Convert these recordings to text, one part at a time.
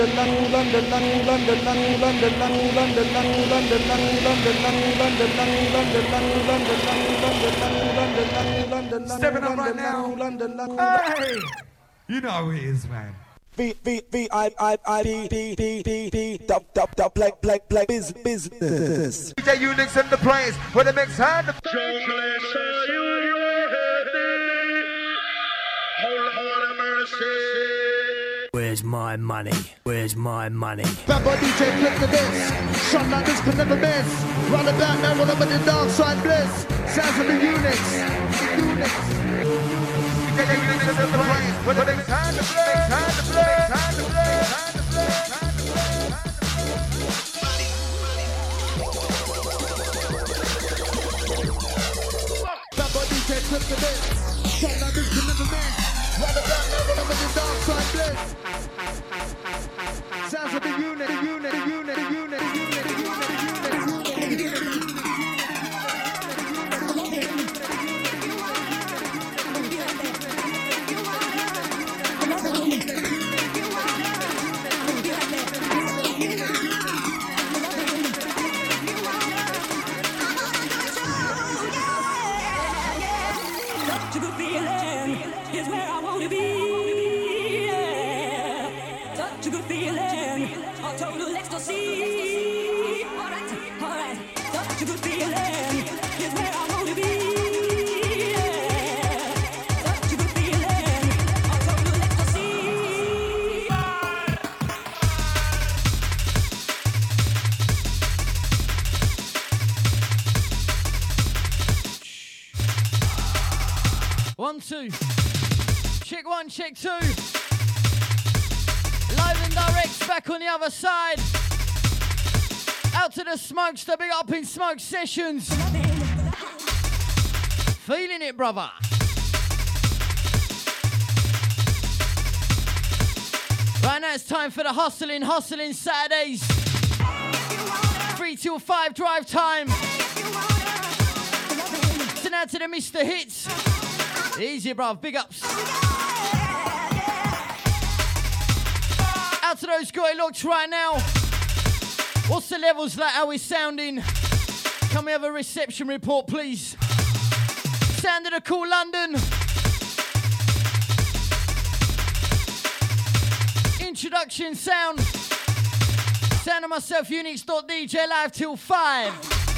Stepping up right now. Hey, you know how it is, man. Black business. DJ Unix in the place where the mix hand. Where's my money? Where's my money? Bad boy DJ flip the disc. Shot like this could never miss. Run about now, run up with the dark side bliss. Sounds of the Unix. DJ Unix in the place where the mix hand to play. Bad boy DJ flip the disc. Shot like this could never miss. Run about now, run up with the dark side bliss. Sounds of the unit. Such a good feeling is where I want to be. Such a good feeling, a total ecstasy. Alright, such a good feeling is where I want to be. Such a good feeling, a total ecstasy. One, two. Check one, check two. Live and direct, back on the other side. Out to the Smokester, big up in Smoke Sessions. Feeling it, brother. Right now it's time for the hustling Saturdays. 3 till 5 drive time. Send out to the Mr. Hits. Easy, bruv, big ups. Out to those guys locked right now. What's the levels like? How we sounding? Can we have a reception report, please? Sound of the cool London. Introduction sound. Sound of myself, Unix.DJ live till 5.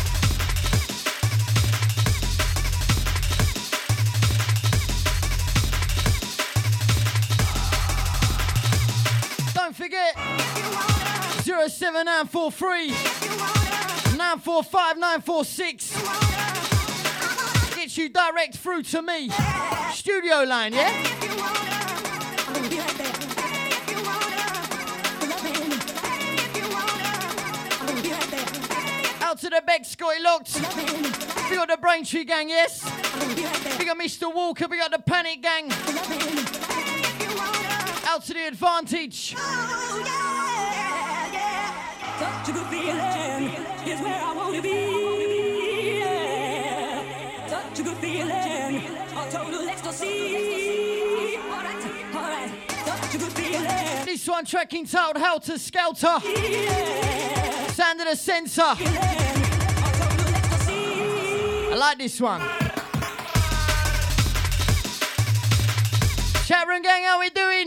Don't forget 07943 945 946. Gets you direct through to me. Studio line, yeah? Out to the Beck, Scotty Locked. We got the Braintree gang, yes? We got Mr. Walker, we got the Panic gang. Out to the Advantage. Such a good feeling is where I want to be. Such a good feeling, a total ecstasy. Alright, such a good feeling. This one track entitled Helter Skelter. Sound of the Sensor. I like this one. Chat room gang, how we doing?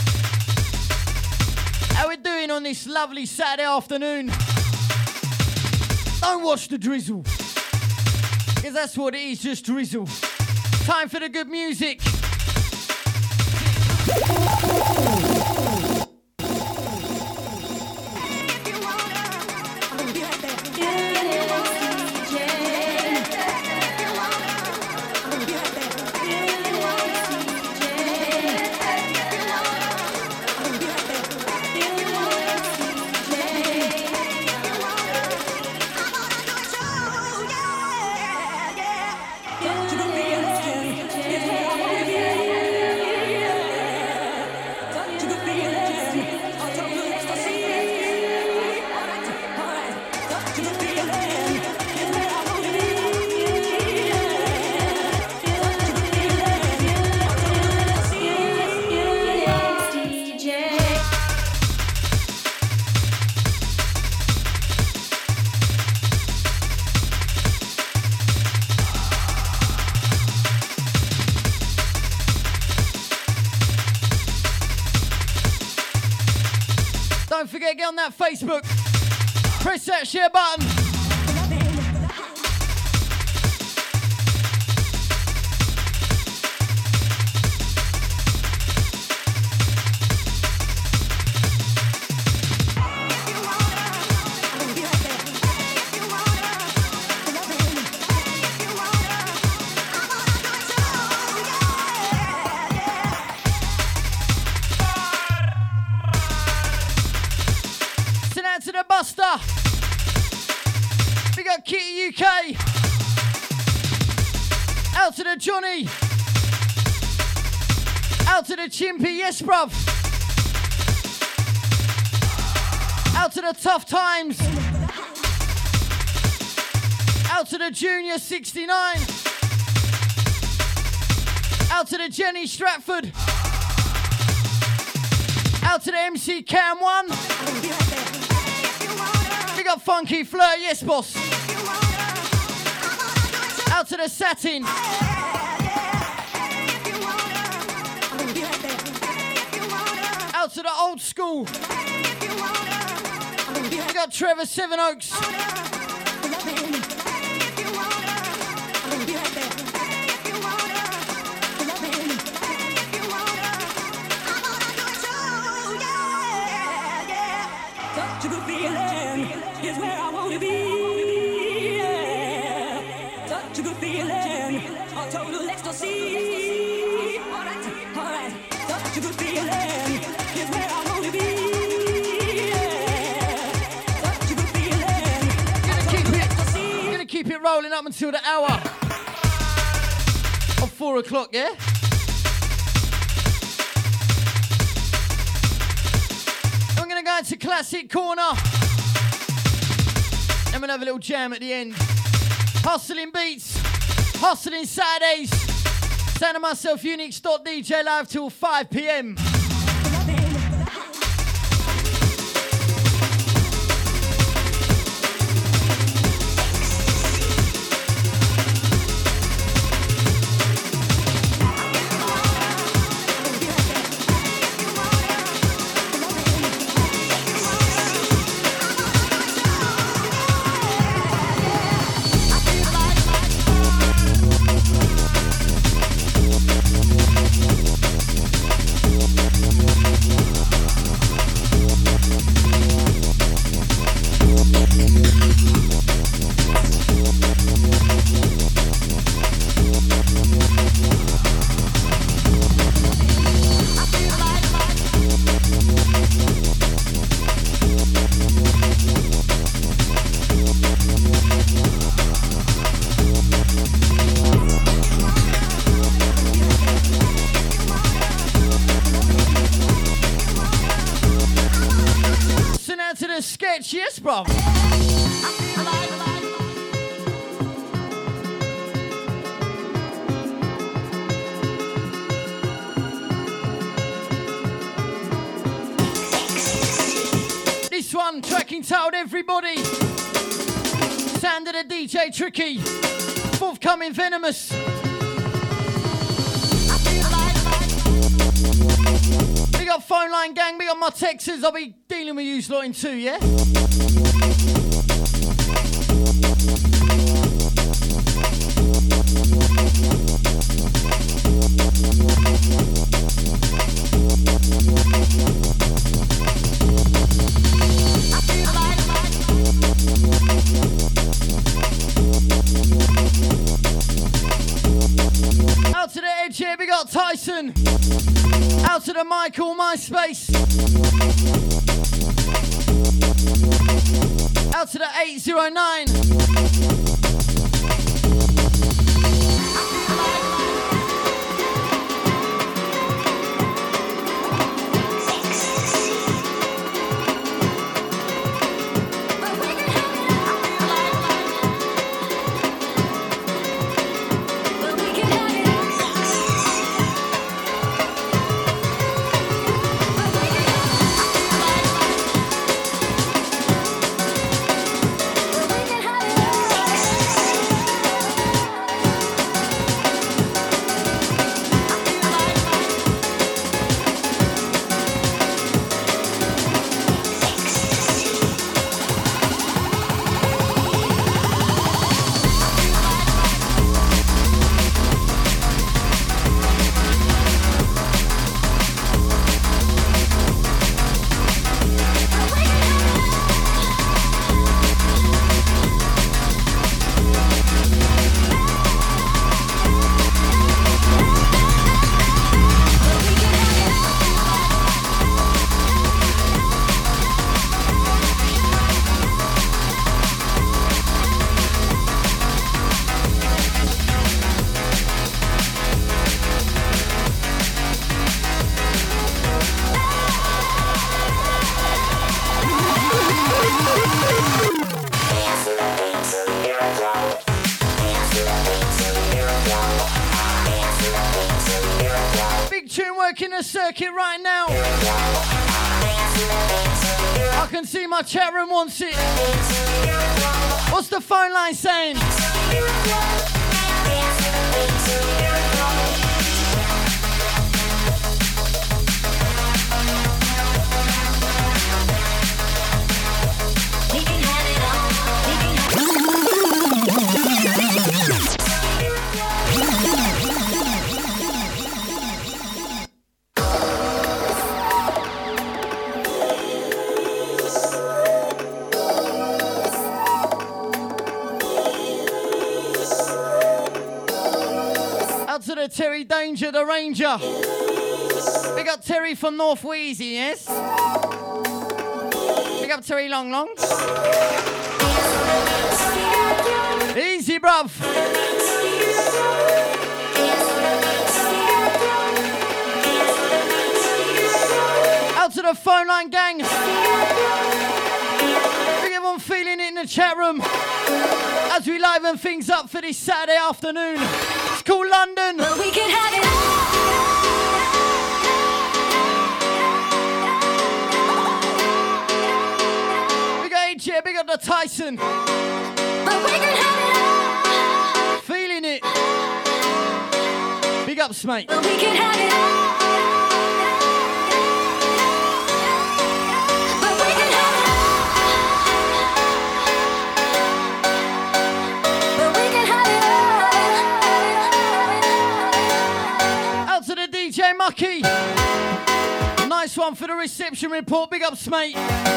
How we doing on this lovely Saturday afternoon? Don't watch the drizzle, because that's what it is, just drizzle. Time for the good music. Don't forget, get on that Facebook. Press that share button. To the Buster. We got Kitty UK. Out to the Johnny. Out to the Chimpy, yes bruv. Out to the Tough Times. Out to the Junior 69. Out to the Jenny Stratford. Out to the MC Cam 1. We got Funky Flirt, yes boss. Out to the Satin. Out to the Old School. We got Trevor Sevenoaks. Such a good feeling is where I want to be. Yeah. Such a good feeling, a total ecstasy. Alright. Such a good feeling is where I want to be. Yeah. Such a good feeling. Gonna keep it rolling up until the hour of 4 o'clock, yeah? I'm gonna go into Classic Corner. I'm gonna have a little jam at the end. Hustling beats, hustling Saturdays. Sound of myself, Unix.DJ live till 5 p.m. Sketch, yes, bro. This one, tracking titled Everybody. Sound of the DJ Tricky. Forthcoming Venomous. Big up Phone Line Gang, big up my Texans. I'll be dealing with you lot in 2, yeah? Out to the edge here, big up Tyson. Out to the Michael, MySpace. Out to the 809. working the circuit right now. I can see my chat room wants it. What's the phone line saying? To the Terry Danger, the Ranger. Big up Terry from North Wheezy, yes? Big up Terry Long Long. Easy, bruv. Out to the phone line gang. Big everyone feeling it in the chat room as we liven things up for this Saturday afternoon. It's called London. But we can have it all. Big AJ, big up the Tyson. But we can have it all. Feeling it. Big ups, mate. But we can have it all. But we can have it all. But we can have it all. Out to the DJ Mucky. Nice one for the reception report. Big ups, mate.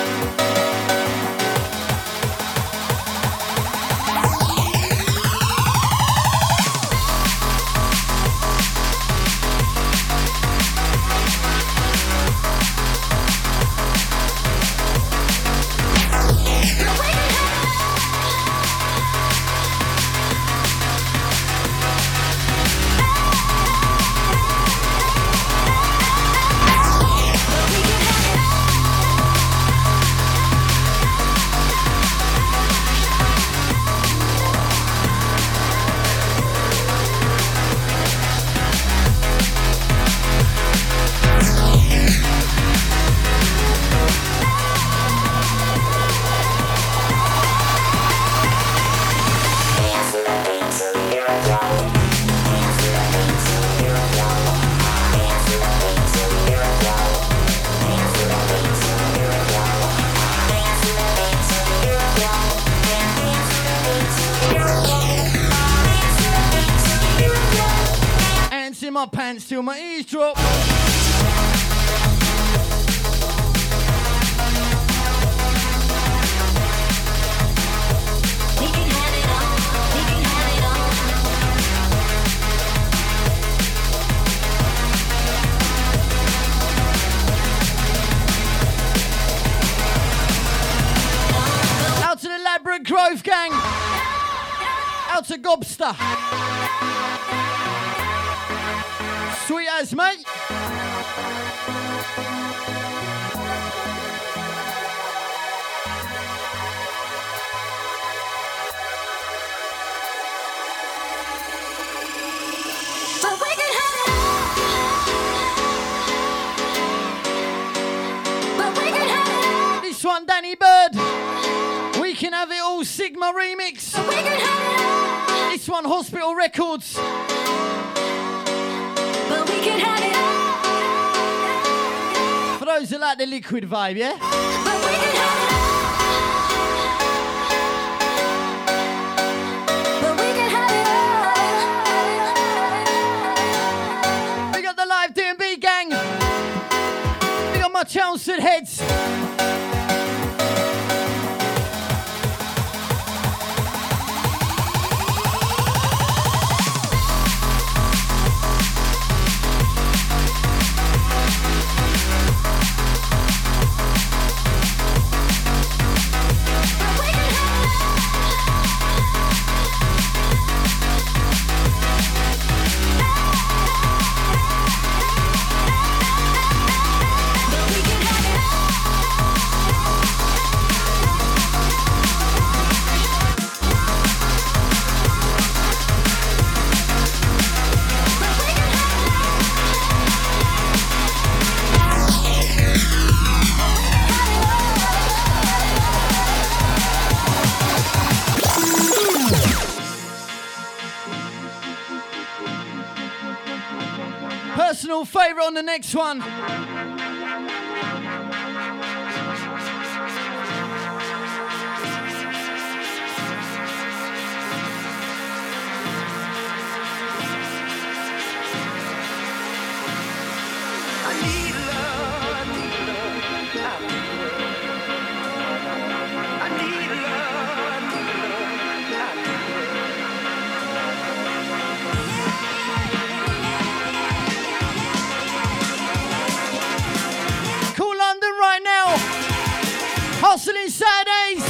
My pants till my ears drop. We can have it all. We can have it all. Out to the Ladbroke Grove gang. Out to Gobster. Sweet as, mate. But we can have it all. But we can have it all. This one, Danny Bird. We Can Have It All Sigma remix. But we can have it all. This one, Hospital Records. But we can have it all. For those that like the liquid vibe, yeah? But we can have it all. But we can have it all. We got the live D&B gang. We got my Chelmsford heads. But we can have it all. personal favourite on the next one. Hustling Saturdays.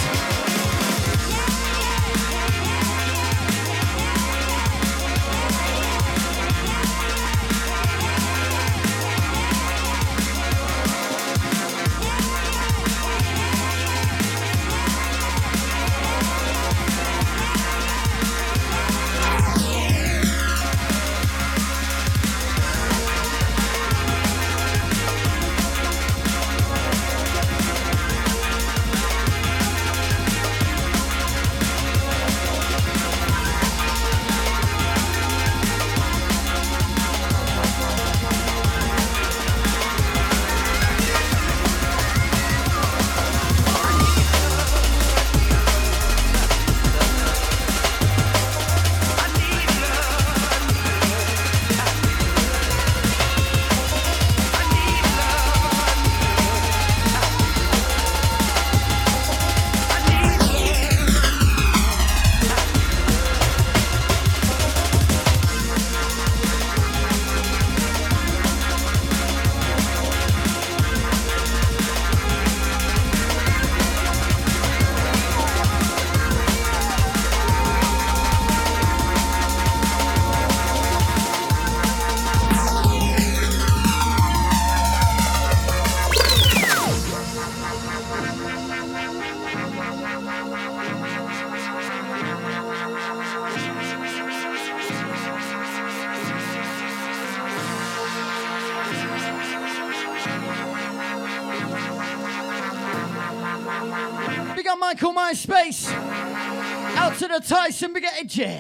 Michael MySpace. Out to the Tyson Big Jet.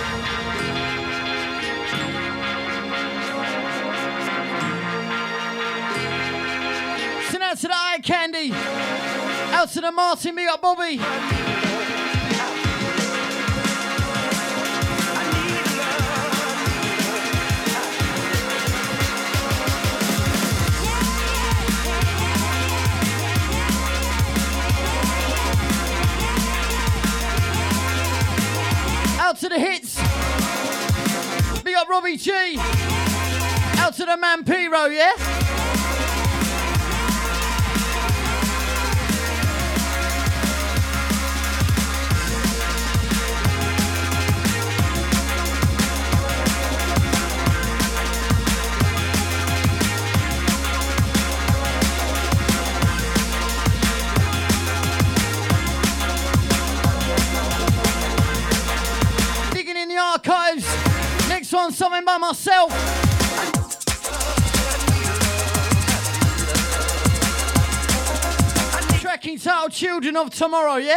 Send out to the Eye Candy. Out to the Martin, big up Bobby. Out to the hits. Big up Robbie G. Out to the man Piro, yeah? Archives. Next one, something by myself. Track entitled Children of Tomorrow, yeah?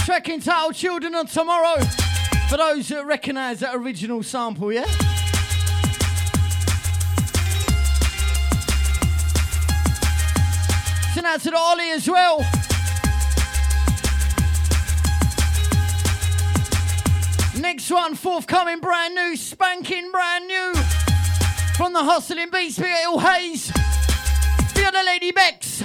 Track entitled Children of Tomorrow. For those that recognise that original sample, yeah? Send out to the Ollie as well. Next one, forthcoming, brand new, spanking brand new. From the Hustling Beats, big Ill Hayes. The other Lady Bex.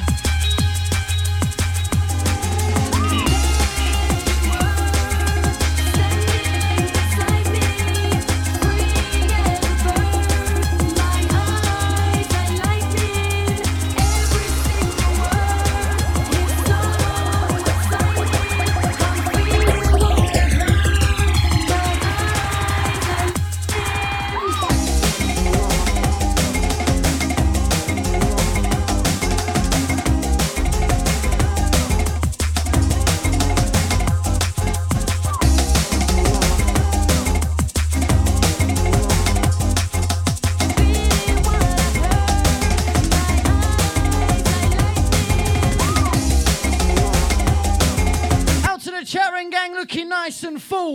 Looking nice and full.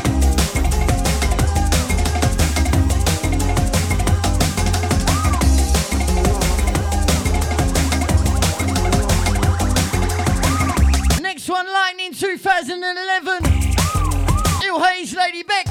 Next one, Lightning 2011. Ill Hayes, Lady Bex.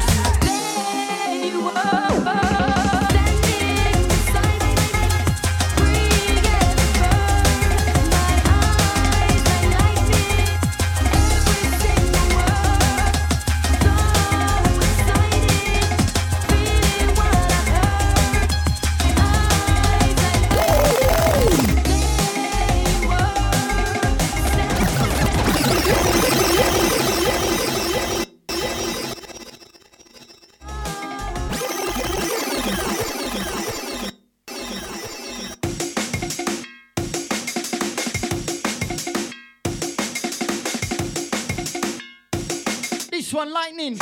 This one, Lightning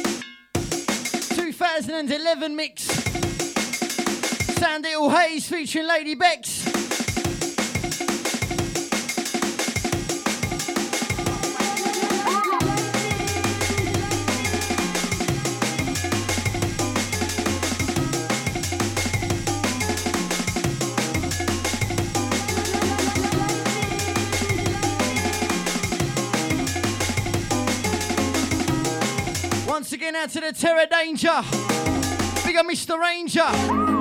2011 mix. Sound Ill Hayes featuring Lady Bex. Once again, out to the Terror Danger. Big up Mr. Ranger.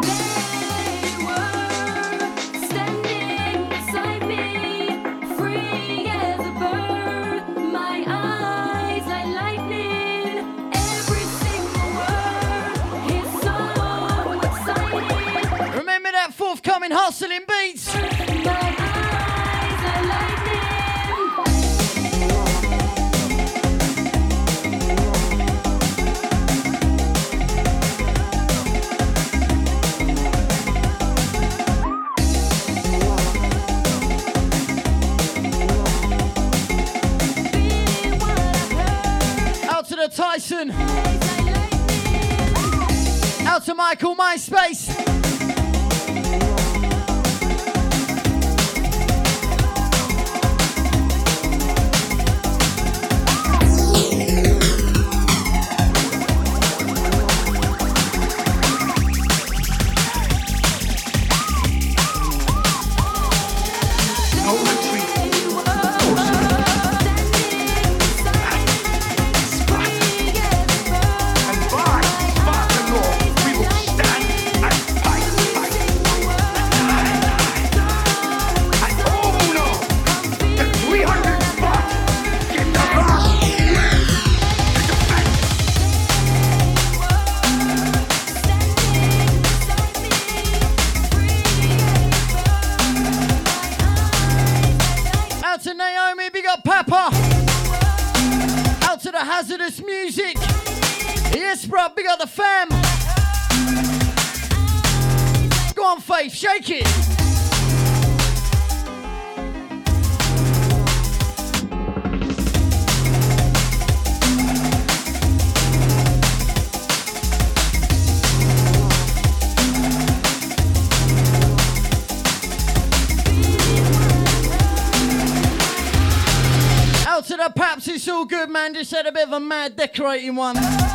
Remember that forthcoming Hustling Beats. Tyson. Out to Michael, MySpace. Hazardous music. Yes, bro, big up the fam. Go on, Faith, shake it. Out to the Paps it's all good, man. Just had a bit of a mad decorating one.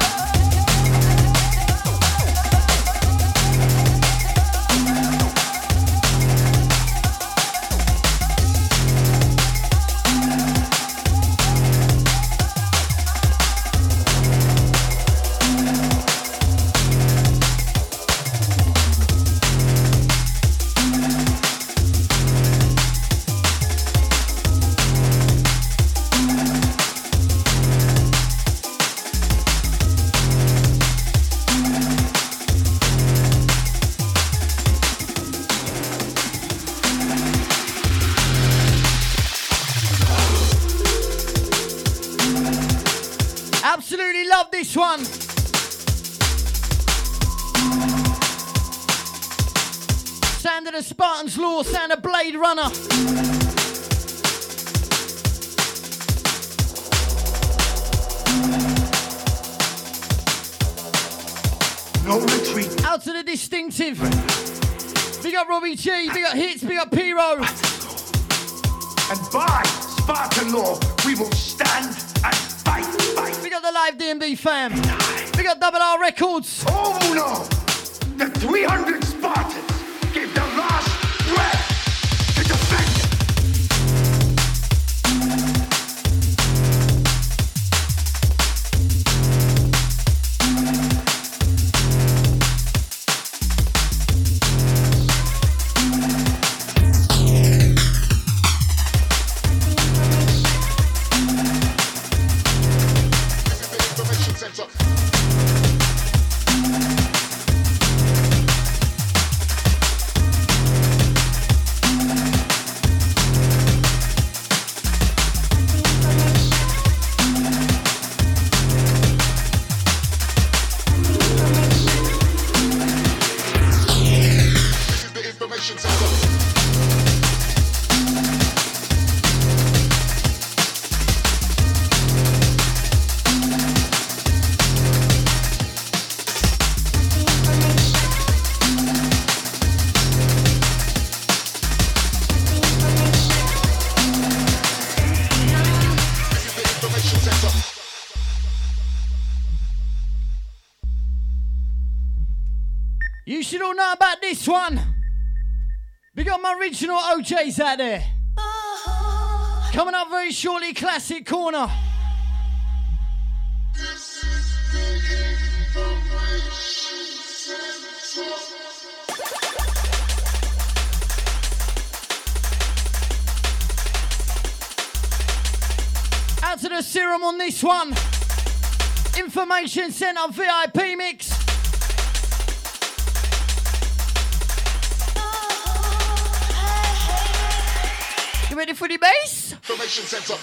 Absolutely love this one. Sound of the Spartan's Law, sound of Blade Runner. No retreat. Out to the Distinctive. Big up Robbie G, big up Hits, big up Pyro. And by Spartan law, we will stand and fight. Big up the live DMB fam. Big up Double R Records. Oh no! The 300 Spartans gave their last breath to defend. You should all know about this one. We got my original OJs out there. Coming up very shortly, Classic Corner. Out to the Serum on this one. Information sent on VIP mix. You ready for the bass? Information center.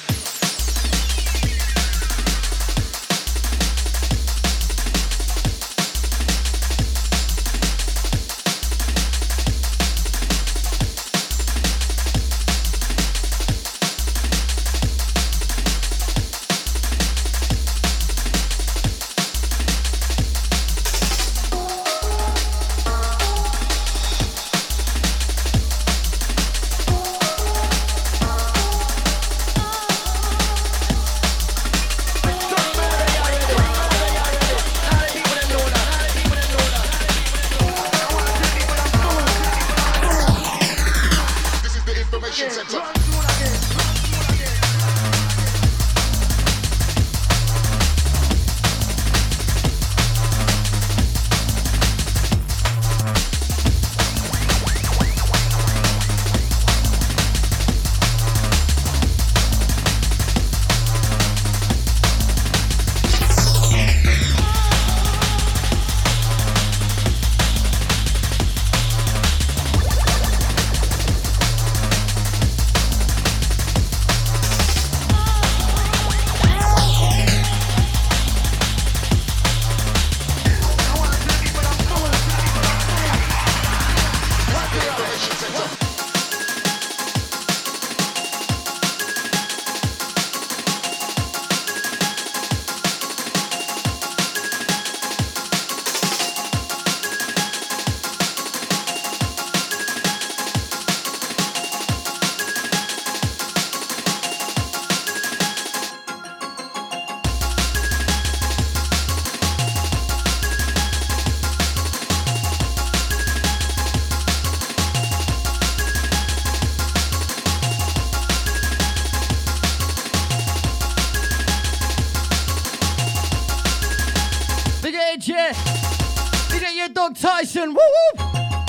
your dog Tyson. Woo woo!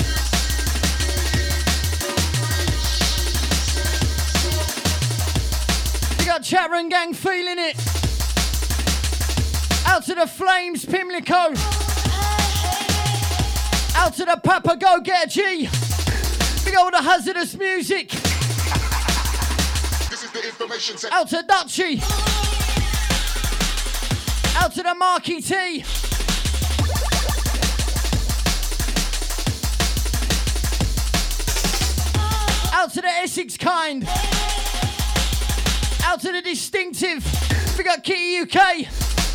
We got Chatron Gang feeling it. Out to the Flames, Pimlico. Out to the Papa Go Get a G. We got all the hazardous music. This is the information center. Out to Dutchy. Out to the Marky T. Out to the Essex kind. Out to the Distinctive. We got Kitty UK.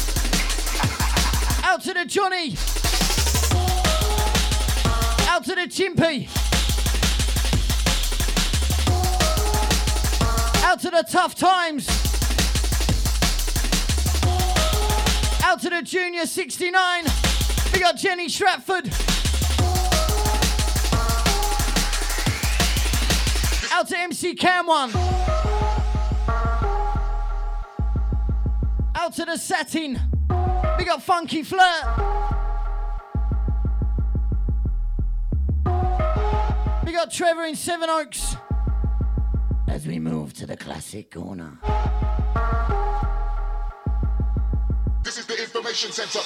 Out to the Johnny. Out to the Chimpy. Out to the Tough Times. Out to the Junior 69. We got Jenny Stratford. Out to MC Cam 1. Out to the Satin. We got Funky Flirt. We got Trevor in Seven Oaks. As we move to the classic corner. This is the information center.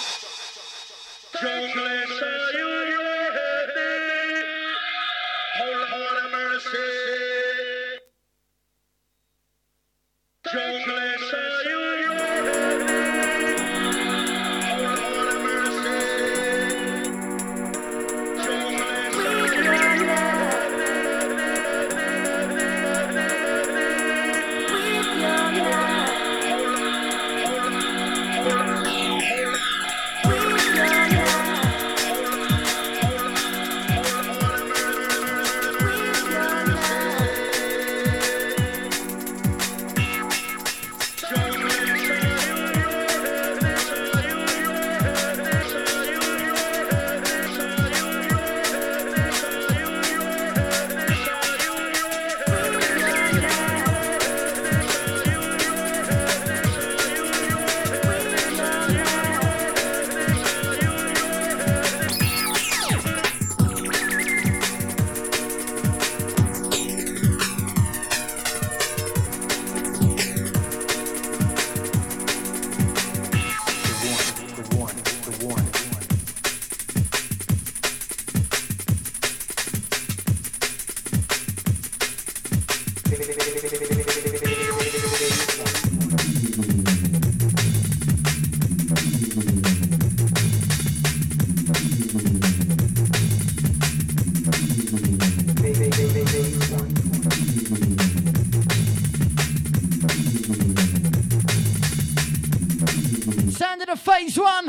Sound of the Phase 1.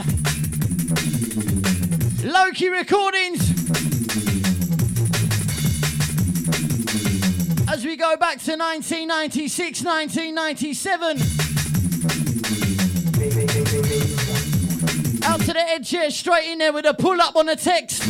Loki Recordings. As we go back to 1996, 1997. Out to the edge here, straight in there with a pull up on the text.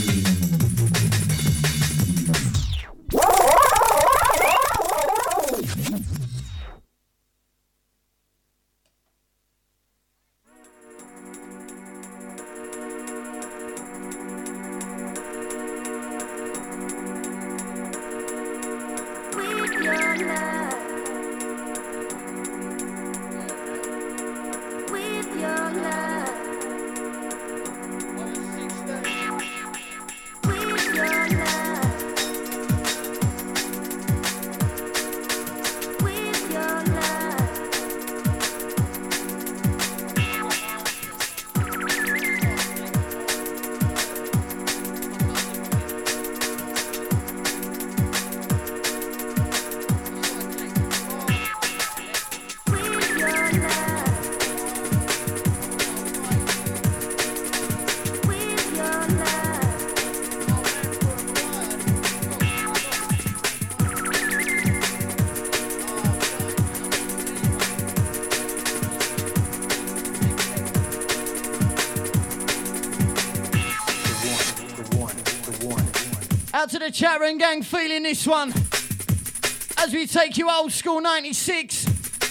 Out to the Chatron Gang feeling this one. As we take you old school 96.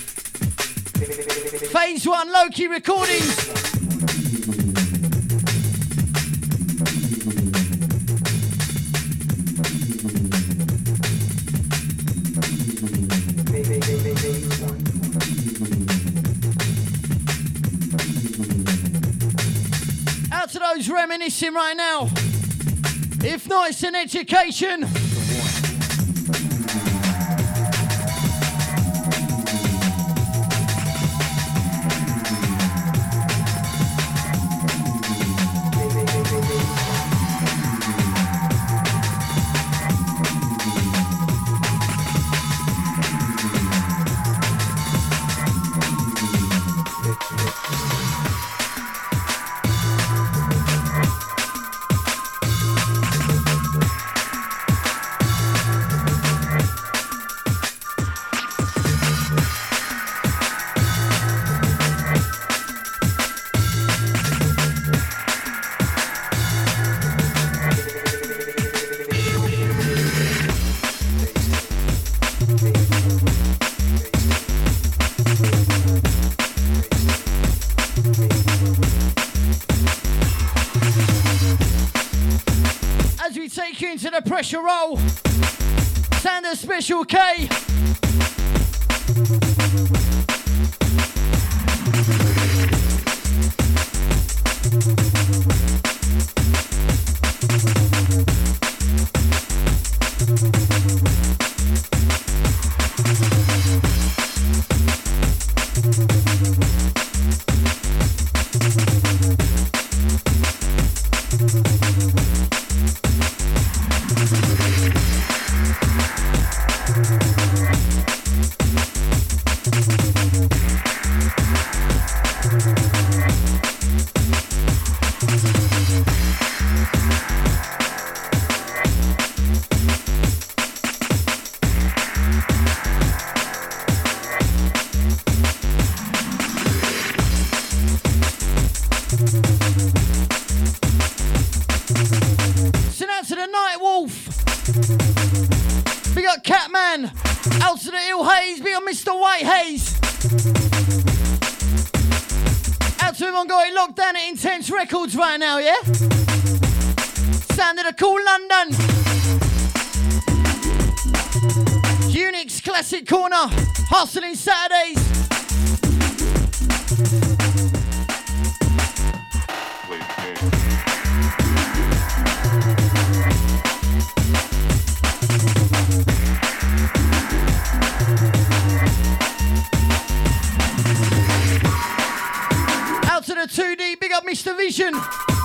Phase 1 Loki Recordings. reminiscing right now. If not, it's an education. Into the pressure roll, Sanders Special K. Mr. Whitehaze. Out to everyone got it locked down at Intense Records right now, yeah? Sound of the cool London. Unix Classic Corner. Hustling Saturdays. To the 2D, big up Mr. Vision.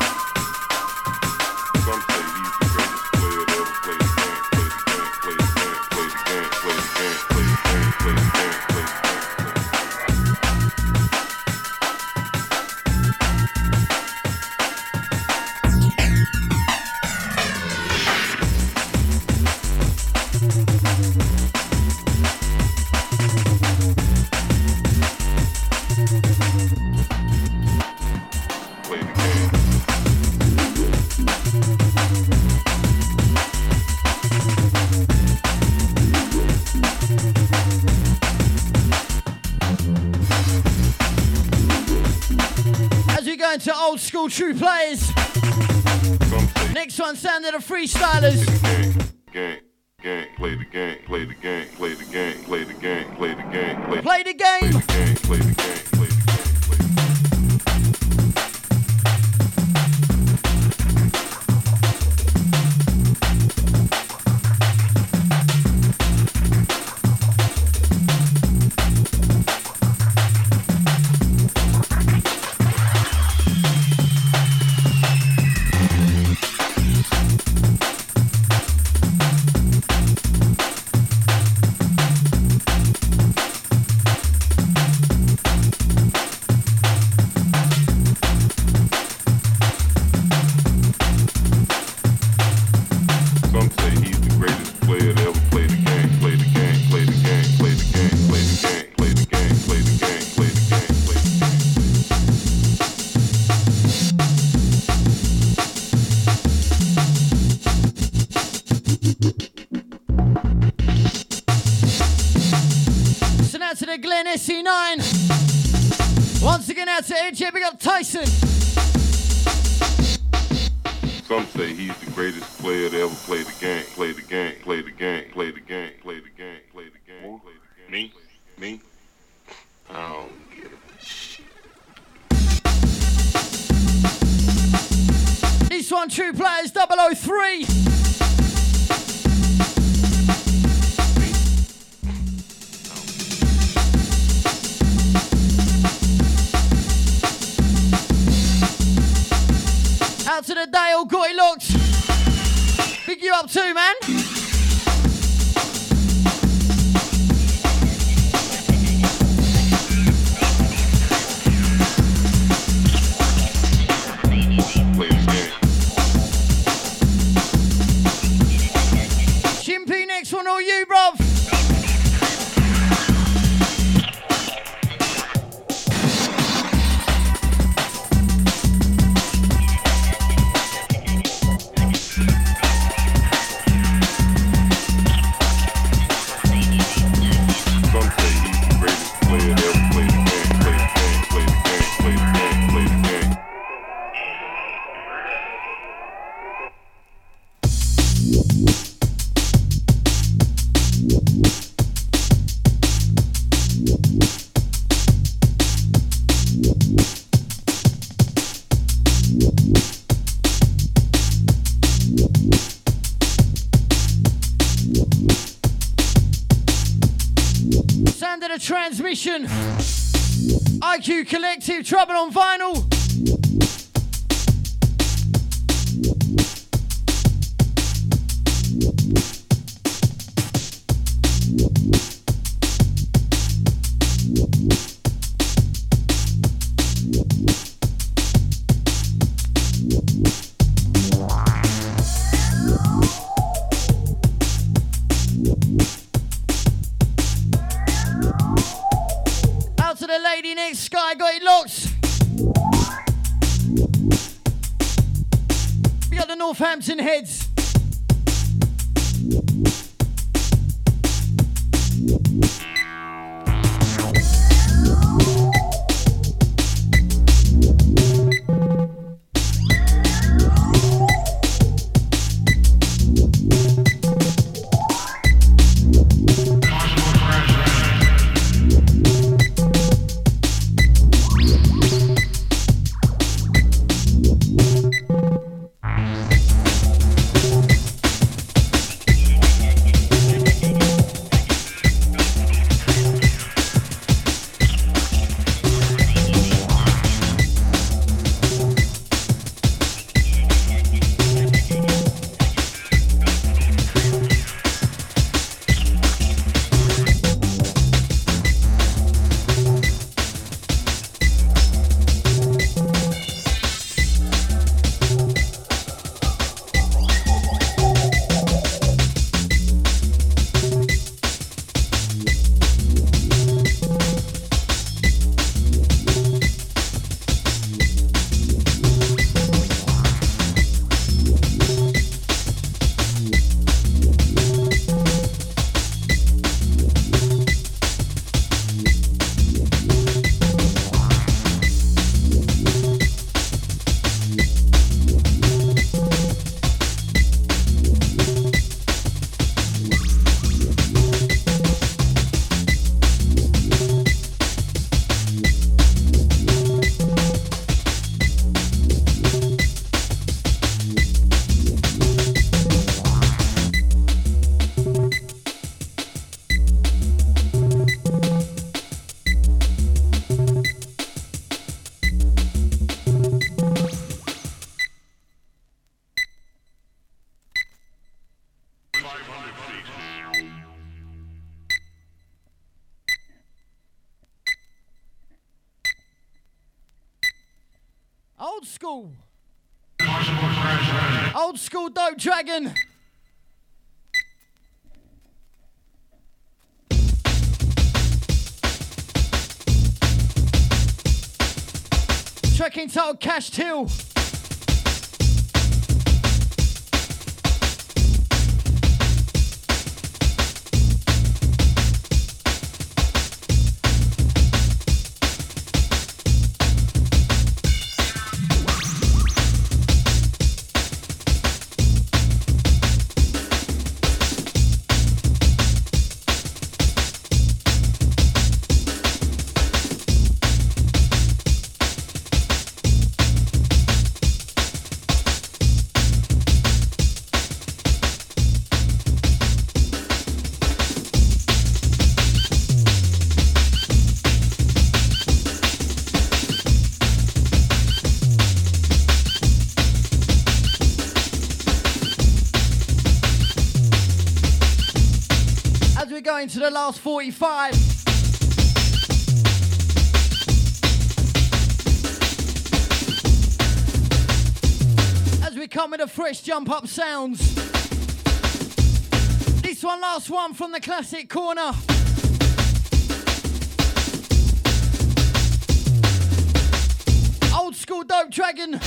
To old school true players. Next one, sound of the freestylers. Gang, play the game, play the game, play the game, play the game, play the game, play the game, play the game, play the game, play the game. Glen SC9. Once again out to Edge, big up Tyson. Some say he's the greatest player to ever play the game. Play the game, play the game, play the game, play the game, play the game, play the game. Me? I don't give a shit. This one, True Players 003. Out to the Dale, got it locked. Big you up too, man. Chimpy, next one, all you, bruv. Transmission, IQ Collective, Trouble on Vinyl. Sky got it locked. We got the Northampton Heads. Old school Dope Dragon. Track entitled Cash Till. go into the last 45. As we come with a fresh jump up sounds. This one, last one from the classic corner. Old school Dope Dragon.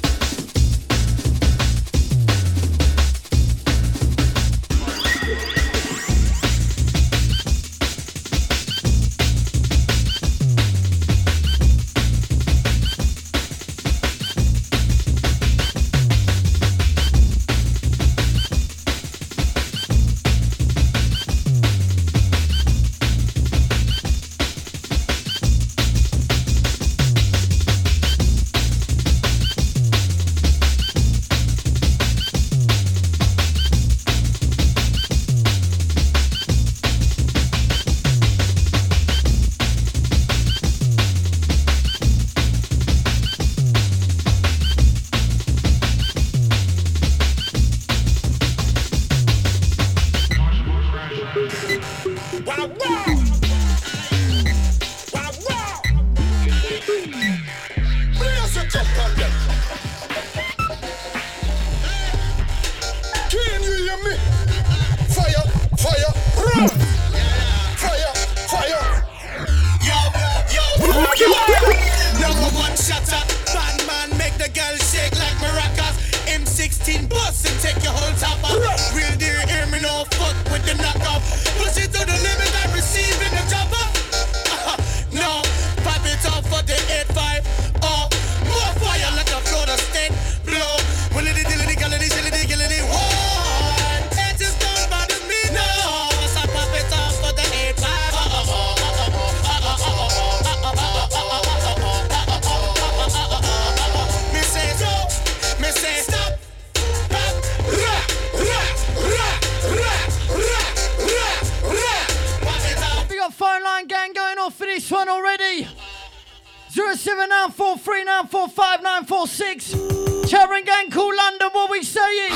Chattering Gang, call London, what we saying?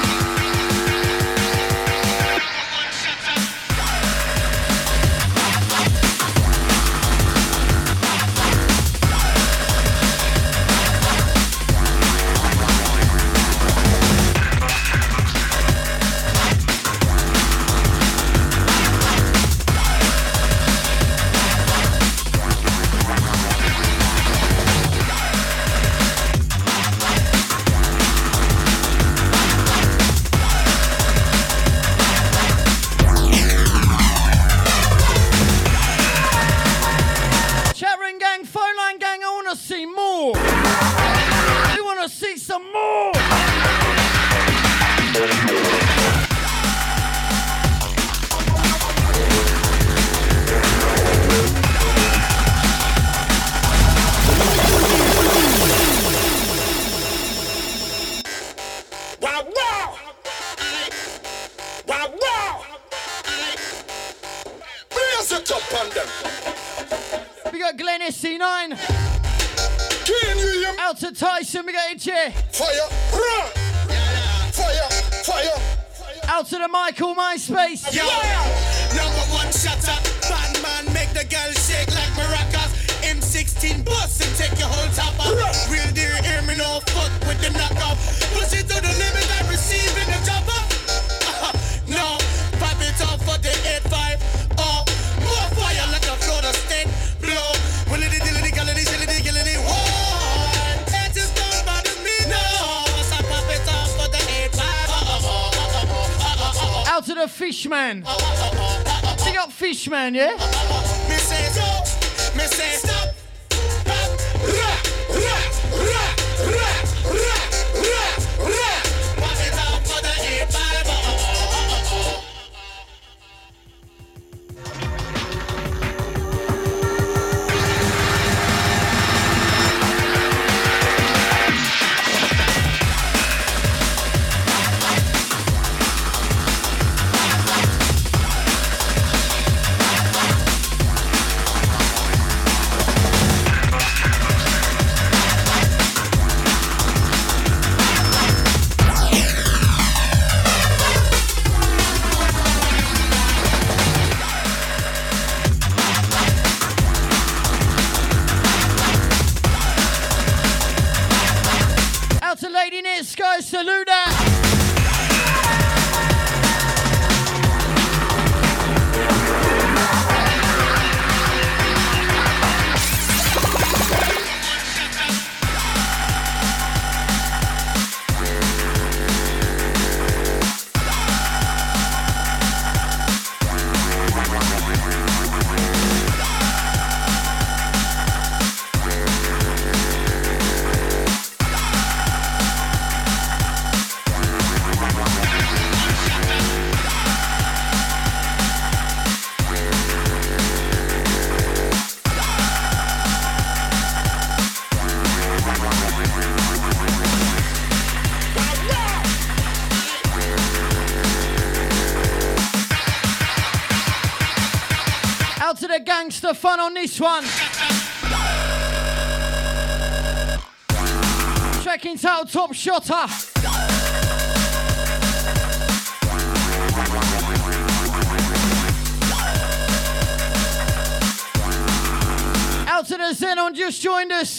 Tyson, we got it here. Fire! Fire! Fire! Out to the Michael MySpace. Yeah. Number one shutter. Bad man make the girl shake like maracas. M16 bust and take your whole top off. Real dear, hear me no fuck with the knockoff. Push it to the limit, I receive in the chopper. No, pop it off for the 8-5. Oh, more fire like a Florida State. Blow. Will it dilly gallity, silly gallity. Out to the Fishman. Big up Fishman, yeah? Me say so, me say stop. Pop it up for the 8-5. gangster fun on this one. Track entitled Top Shotter. Out to the Xenon, just joined us.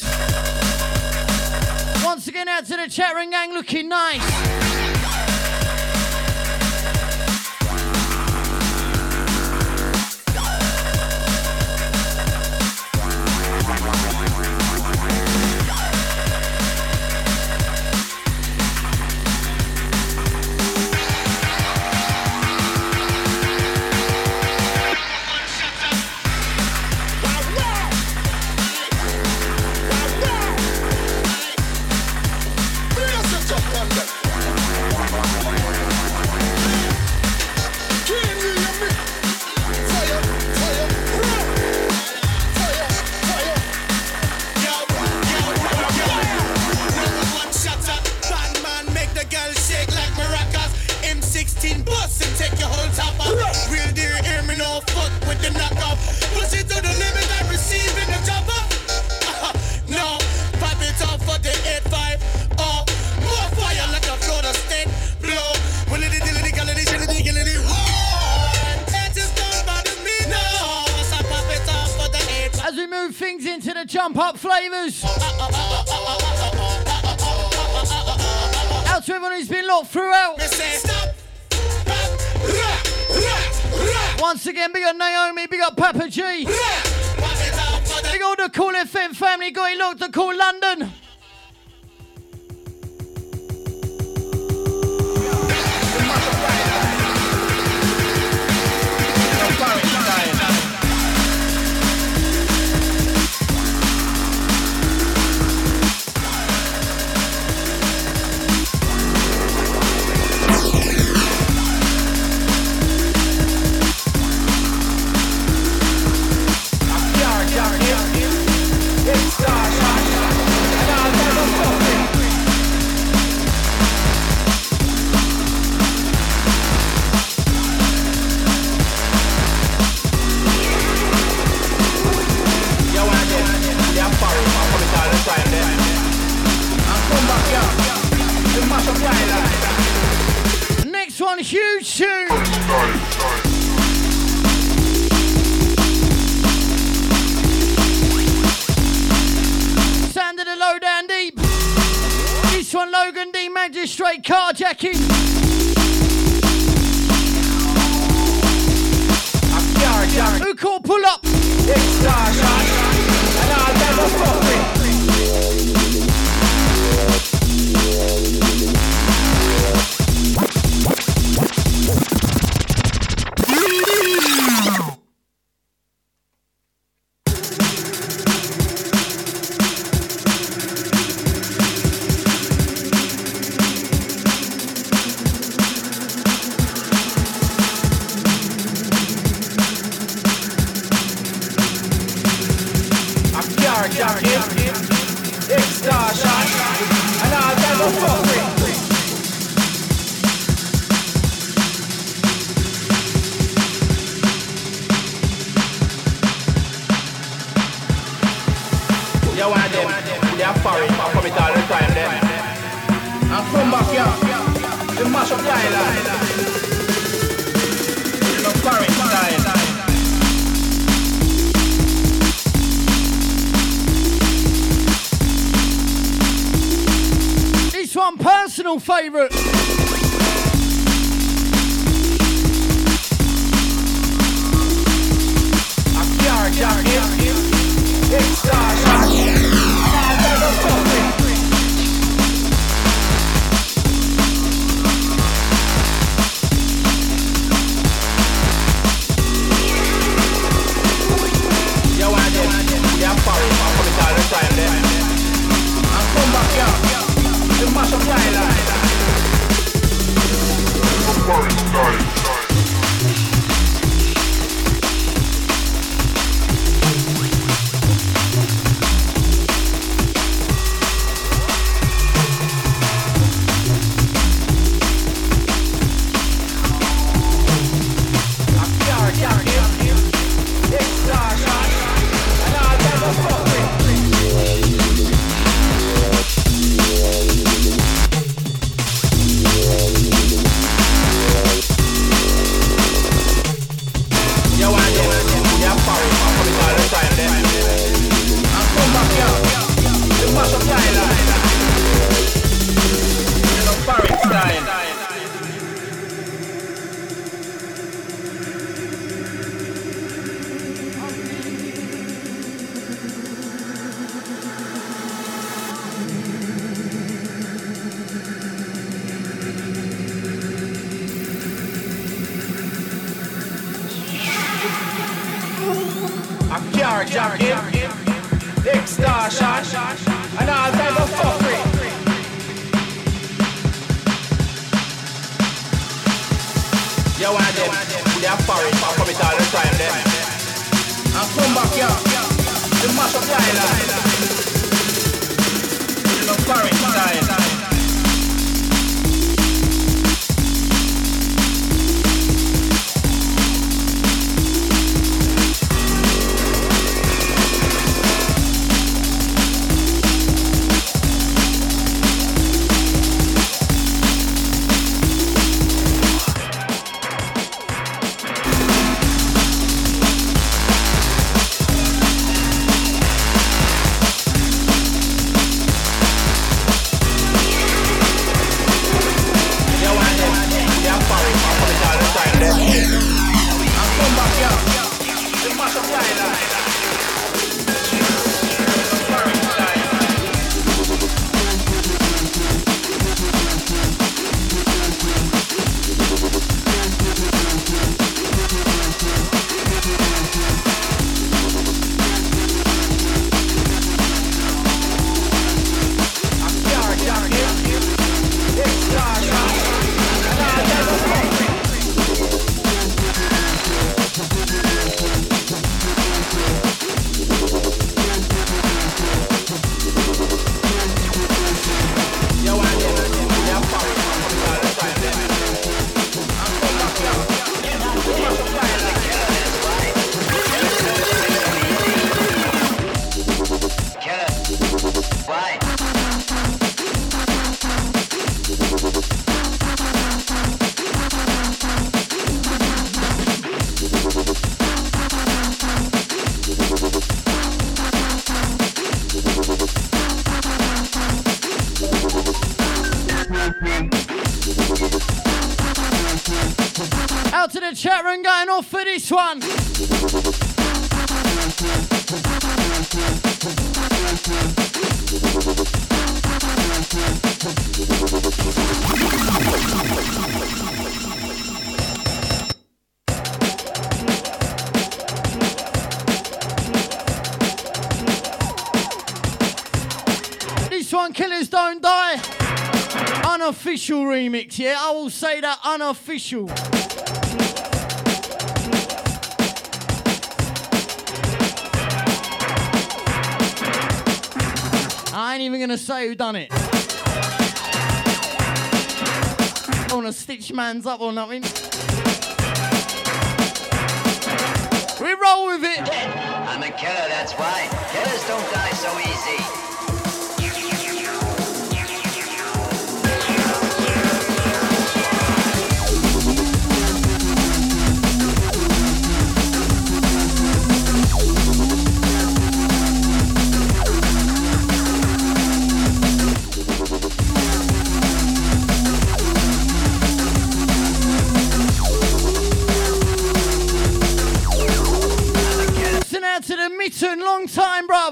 Once again, out to the chat room gang, looking nice. Jump up flavors. Out to everyone who's been locked throughout. Once again, big up Naomi, big up Papa G. Big up the Cool FM family, got it locked to Cool London. Next one, huge tune. Sound of the low down deep. This one, Logan D. Magistrate carjacking. Who called pull up? This one, personal favourite. carjacking, extortion, and all type of fuckery. You want them, they are foreign, come it all the time then. And come back here, the mash up the island. The foreign style. Out to the chat room going off for this one. This one, Killers Don't Die. Unofficial remix, yeah? I will say that unofficial. I ain't even gonna say who done it. I don't wanna stitch man's up or nothing. We roll with it. I'm a killer, that's why. Killers don't die so easy. To the mitten, long time, bruv.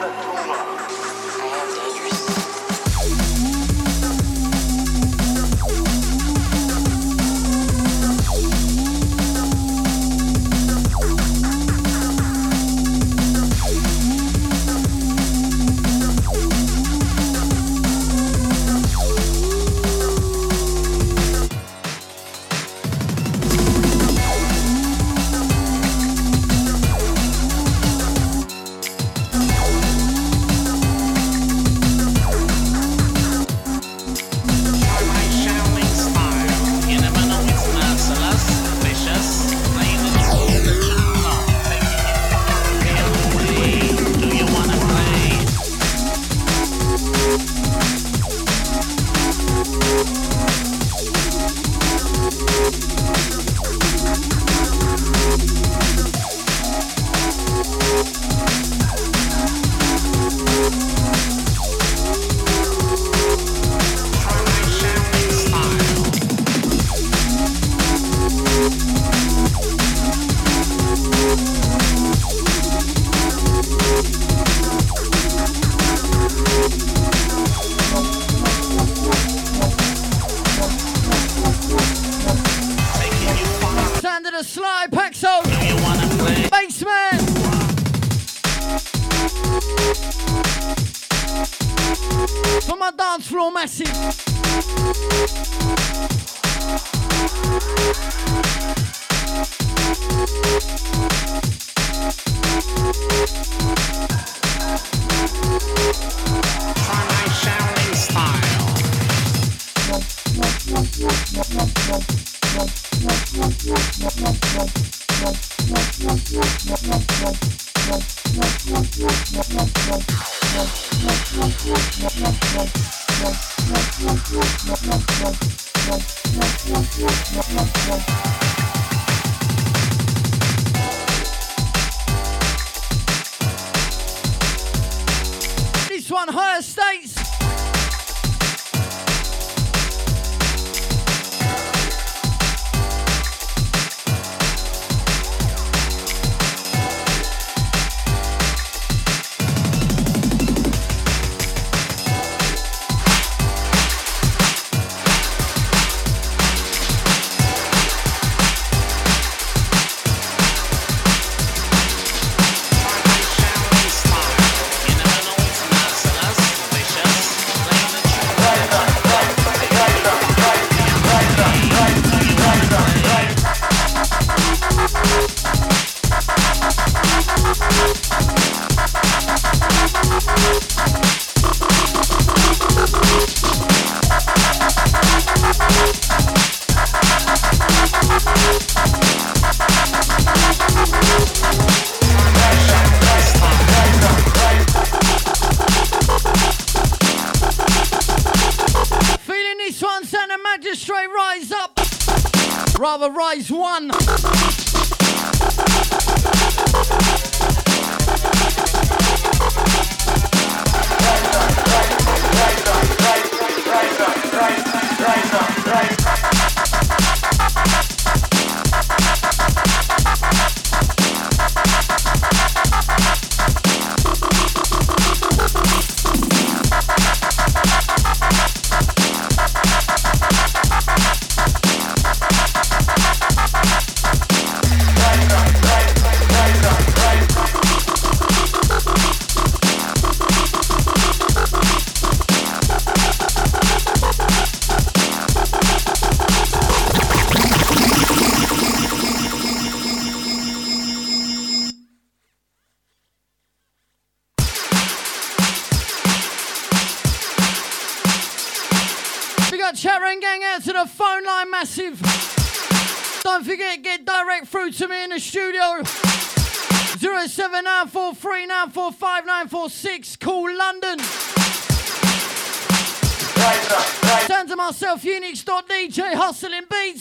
This one, Higher States. Rise one. Chattering gang out to the phone line, massive. Don't forget, get direct through to me in the studio. 07943945946. Call London. Turn to myself, Unix.DJ, hustling beats.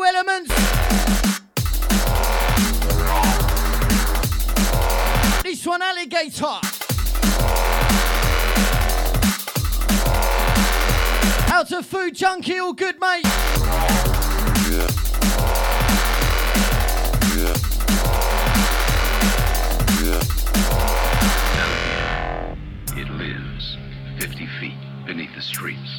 Elements. This one, Alligator. Out of Food Junkie, all good, mate. It lives 50 feet beneath the streets.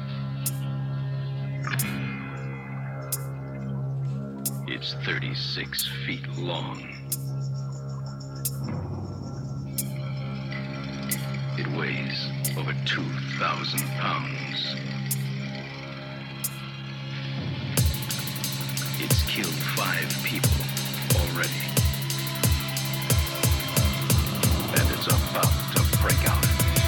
It's 36 feet long. It weighs over 2,000 pounds. It's killed 5 people already. And it's about to break out.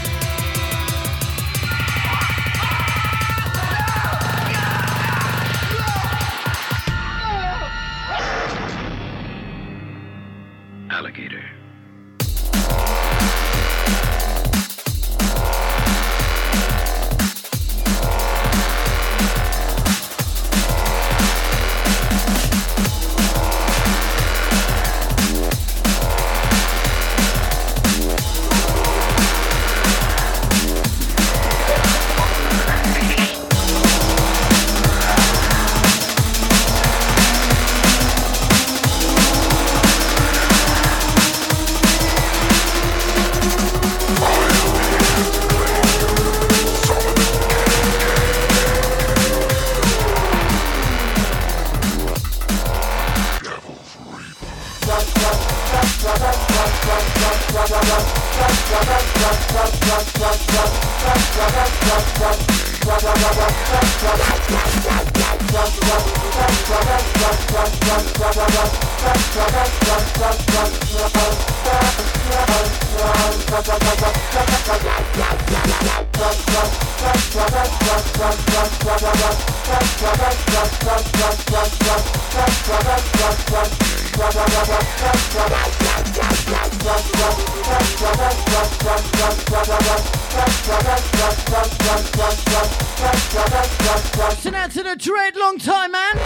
Alligator. Send out to the Dread, long time, man.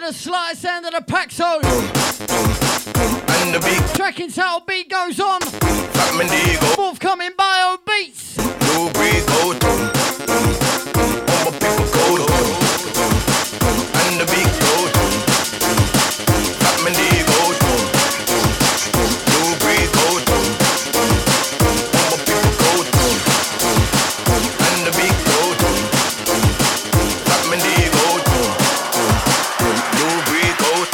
the Sly, sound of the Paxo. And the big track entitled Beat Goes On. Fat Mendigo. Forthcoming Bio Beats. New breed go down. All my people go down. And the big go down. Fat Mendigo down. New breed go down. All my people go down. And the big go down. Fat Mendigo down. New breed go down.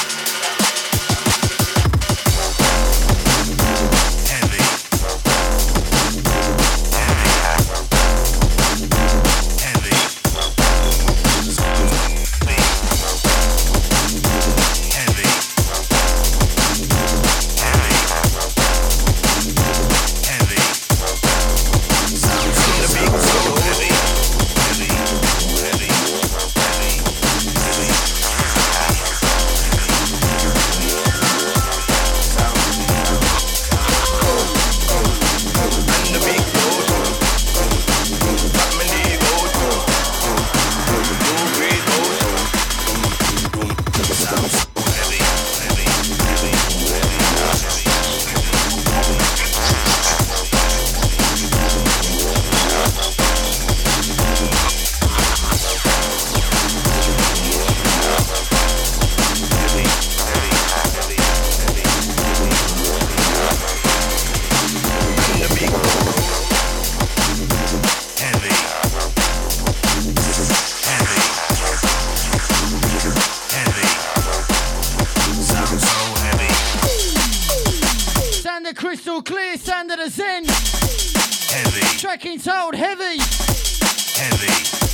Crystal clear, sound of the Zen. Heavy. Track entitled Heavy. Heavy.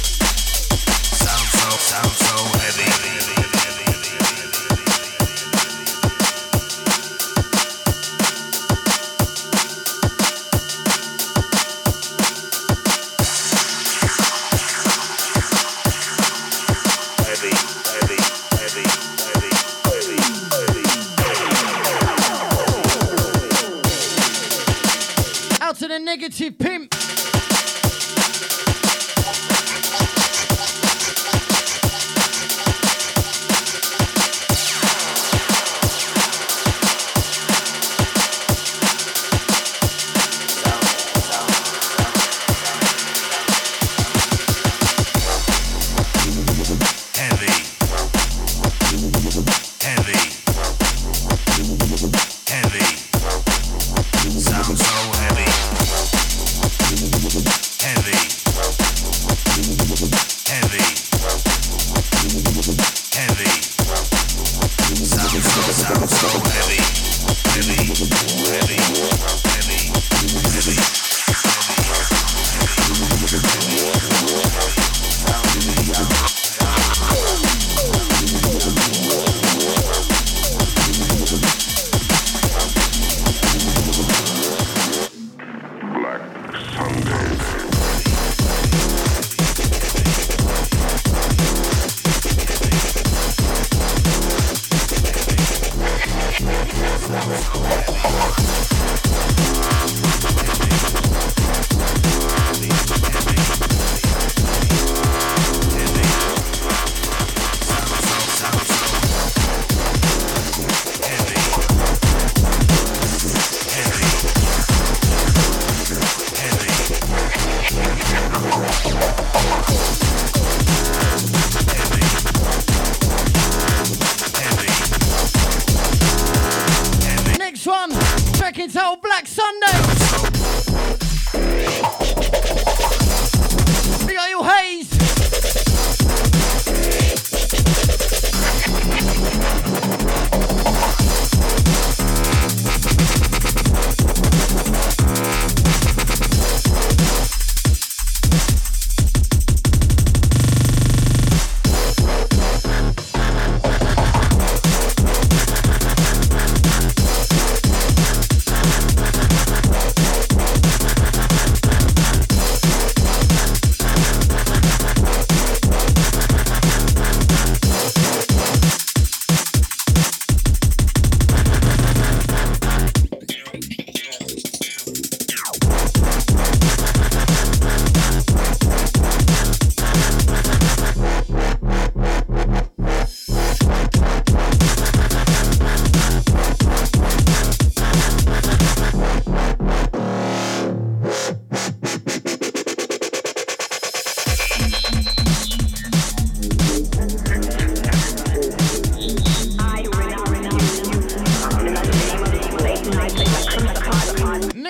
Sound so heavy. To the Negative Pimp. Black Sunday. We got you Hayes.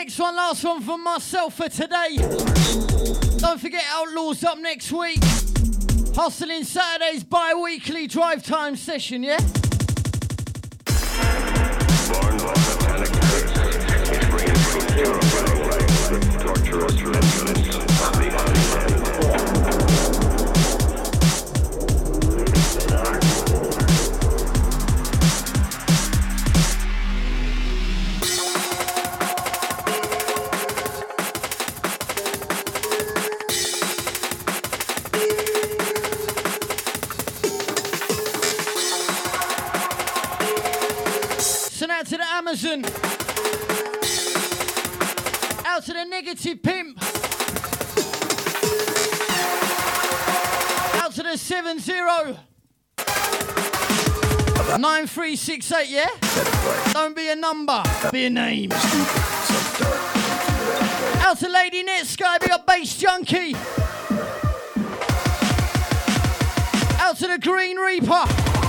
next one, last one from myself for today. Don't forget Outlaws up next week. Hustling Saturdays bi-weekly drive time session, yeah? Out to the Amazon, out to the Negative Pimp, out to the 709368, yeah? Don't be a number, be a name. Out to Lady Netsky, big up Bass Junkie. Out to the Green Reaper.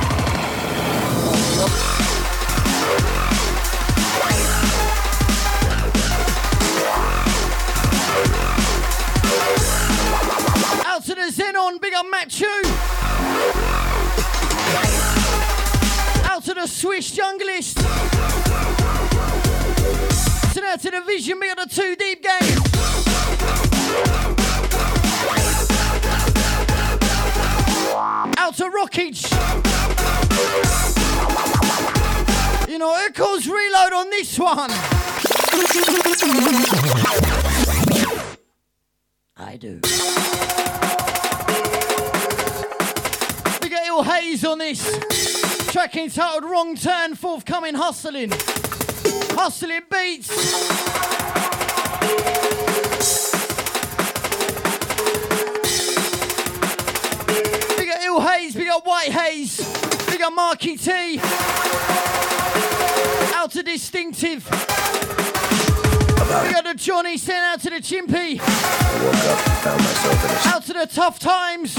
Out to the Xenon, big up Machu. Out to the Swiss Junglist. So now to the Vision, big up the Too Deep gang. Out to Rockage. You know, who calls reload on this one? I do. We got Ill Hayes on this. Track entitled Wrong Turn, forthcoming Hustling. Hustling Beats. We got Ill Hayes, we got White Hayes, we got Marky T. Out to Distinctive. We got the Johnny, sent out to the Chimpy. I woke up and found myself in a out to the Tough Times.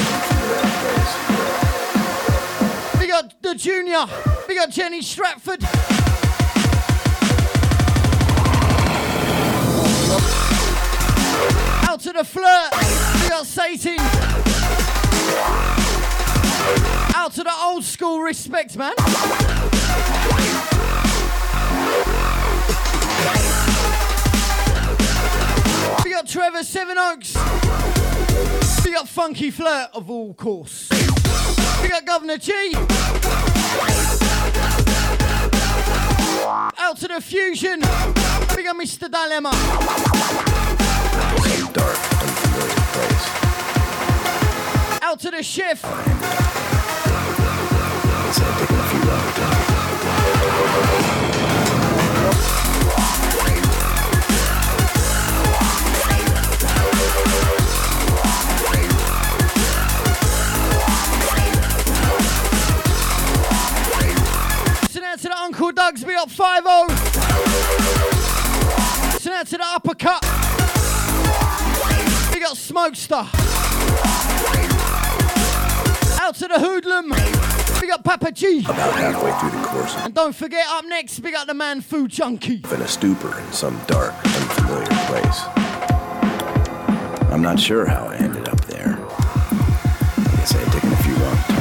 We got the Junior. We got Jenny Stratford. Out to the Flirt. We got Satan. Out to the old school respect, man. We got Trevor Seven Oaks. We got Funky Flirt, of all course. We got Governor G. Out to the Fusion. We got Mr. Dilemma. some dark, unfamiliar place. Out to the Chef. It's taking a few wrong turns. Out to the Uncle Doug's, we got 5-0. Send out to the Uppercut. We got Smokester. Out to the Hoodlum. We got Papa G. About halfway through the course. And don't forget, up next, we got the man Food Junkie. In a stupor in some dark, unfamiliar place. I'm not sure how I ended up there. I guess I had taken a few wrong turns.